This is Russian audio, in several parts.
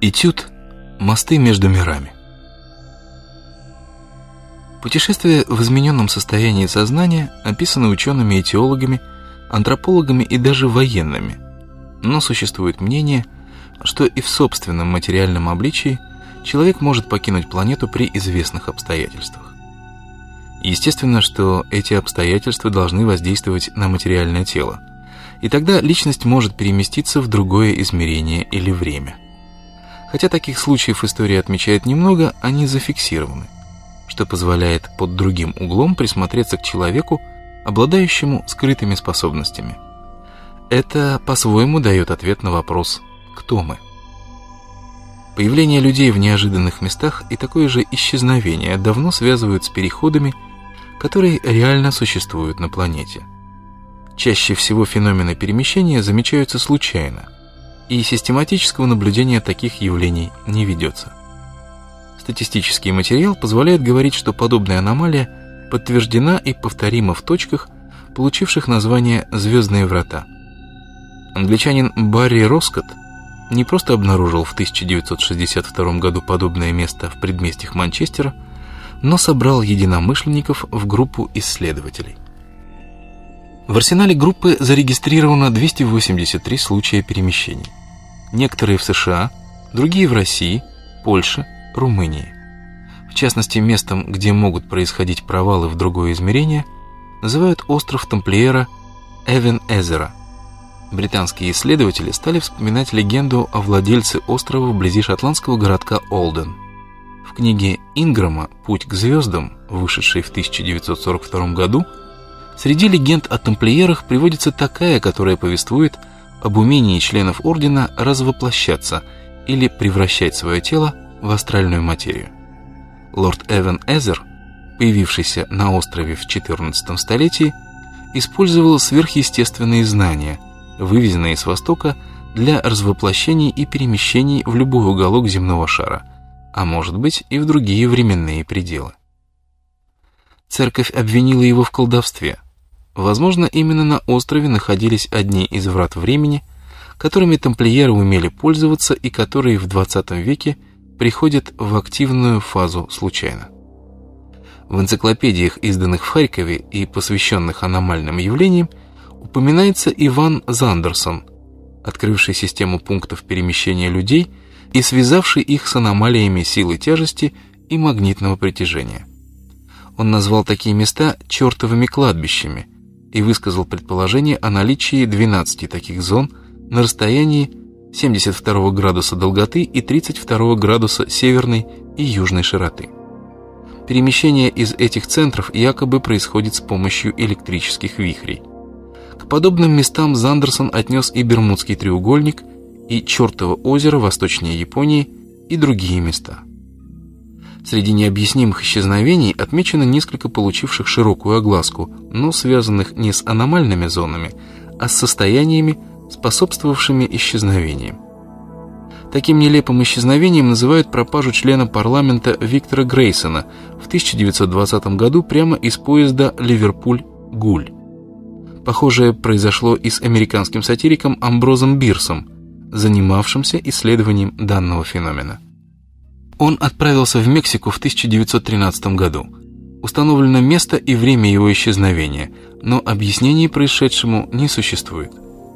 Этюд «Мосты между мирами». Путешествие в измененном состоянии сознания описано учеными и теологами, антропологами и даже военными, но существует мнение, что и в собственном материальном обличии человек может покинуть планету при известных обстоятельствах. Естественно, что эти обстоятельства должны воздействовать на материальное тело, и тогда личность может переместиться в другое измерение или время. Хотя таких случаев история отмечает немного, они зафиксированы, что позволяет под другим углом присмотреться к человеку, обладающему скрытыми способностями. Это по-своему дает ответ на вопрос «Кто мы?». Появление людей в неожиданных местах и такое же исчезновение давно связывают с переходами, которые реально существуют на планете. Чаще всего феномены перемещения замечаются случайно, и систематического наблюдения таких явлений не ведется. Статистический материал позволяет говорить, что подобная аномалия подтверждена и повторима в точках, получивших название «Звездные врата». Англичанин Барри Роскотт не просто обнаружил в 1962 году подобное место в предместьях Манчестера, но собрал единомышленников в группу исследователей. В арсенале группы зарегистрировано 283 случая перемещений. Некоторые в США, другие в России, Польше, Румынии. В частности, местом, где могут происходить провалы в другое измерение, называют остров тамплиера Эвен-Эзера. Британские исследователи стали вспоминать легенду о владельце острова вблизи шотландского городка Олден. В книге Инграма «Путь к звездам», вышедшей в 1942 году, среди легенд о тамплиерах приводится такая, которая повествует об умении членов ордена развоплощаться или превращать свое тело в астральную материю. Лорд Эвен-Эзер, появившийся на острове в XIV столетии, использовал сверхъестественные знания, вывезенные с Востока, для развоплощений и перемещений в любой уголок земного шара, а может быть и в другие временные пределы. Церковь обвинила его в колдовстве. Возможно, именно на острове находились одни из врат времени, которыми тамплиеры умели пользоваться и которые в 20 веке приходят в активную фазу случайно. В энциклопедиях, изданных в Харькове и посвященных аномальным явлениям, упоминается Иван Зандерсон, открывший систему пунктов перемещения людей и связавший их с аномалиями силы тяжести и магнитного притяжения. Он назвал такие места «чертовыми кладбищами» и высказал предположение о наличии 12 таких зон на расстоянии 72 градуса долготы и 32 градуса северной и южной широты. Перемещение из этих центров якобы происходит с помощью электрических вихрей. К подобным местам Зандерсон отнес и Бермудский треугольник, и Чертово озеро восточнее Японии, и другие места. Среди необъяснимых исчезновений отмечено несколько получивших широкую огласку, но связанных не с аномальными зонами, а с состояниями, способствовавшими исчезновениям. Таким нелепым исчезновением называют пропажу члена парламента Виктора Грейсона в 1920 году прямо из поезда Ливерпуль-Гуль. Похожее произошло и с американским сатириком Амброзом Бирсом, занимавшимся исследованием данного феномена. Он отправился в Мексику в 1913 году. Установлено место и время его исчезновения, но объяснений происшедшему не существует.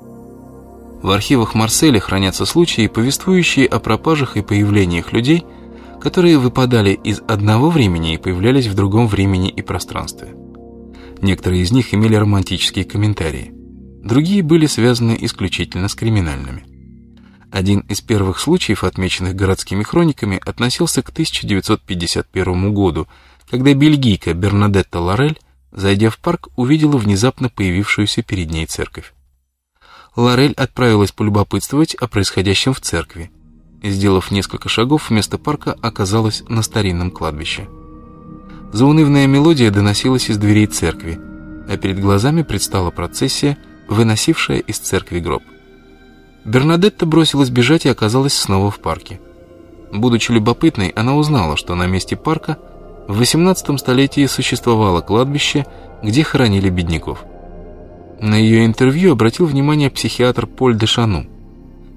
В архивах Марселя хранятся случаи, повествующие о пропажах и появлениях людей, которые выпадали из одного времени и появлялись в другом времени и пространстве. Некоторые из них имели романтические комментарии, другие были связаны исключительно с криминальными. Один из первых случаев, отмеченных городскими хрониками, относился к 1951 году, когда бельгийка Бернадетта Лорель, зайдя в парк, увидела внезапно появившуюся перед ней церковь. Лорель отправилась полюбопытствовать о происходящем в церкви и, сделав несколько шагов, вместо парка оказалась на старинном кладбище. Заунывная мелодия доносилась из дверей церкви, а перед глазами предстала процессия, выносившая из церкви гроб. Бернадетта бросилась бежать и оказалась снова в парке. Будучи любопытной, она узнала, что на месте парка в XVIII столетии существовало кладбище, где хоронили бедняков. На ее интервью обратил внимание психиатр Поль де Шану.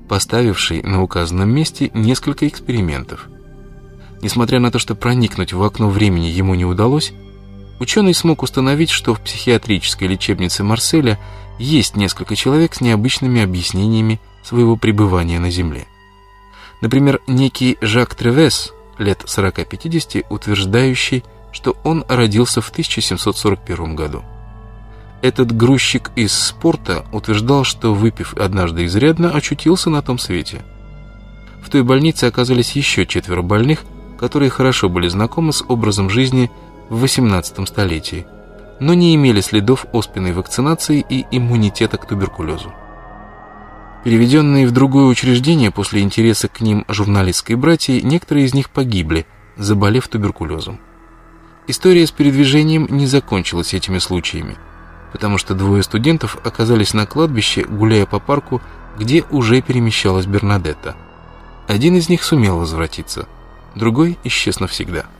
поставивший на указанном месте несколько экспериментов. Несмотря на то, что проникнуть в окно времени ему не удалось, ученый смог установить, что в психиатрической лечебнице Марселя есть несколько человек с необычными объяснениями своего пребывания на Земле. Например, некий Жак Тревес, лет 40-50, утверждающий, что он родился в 1741 году. Этот грузчик из спорта утверждал, что, выпив однажды изрядно, очутился на том свете. В той больнице оказались еще 4 больных, которые хорошо были знакомы с образом жизни в XVIII столетии, но не имели следов оспенной вакцинации и иммунитета к туберкулезу. Переведенные в другое учреждение после интереса к ним журналистской братьей, некоторые из них погибли, заболев туберкулезом. История с передвижением не закончилась этими случаями, потому что 2 студентов оказались на кладбище, гуляя по парку, где уже перемещалась Бернадетта. Один из них сумел возвратиться, другой исчез навсегда.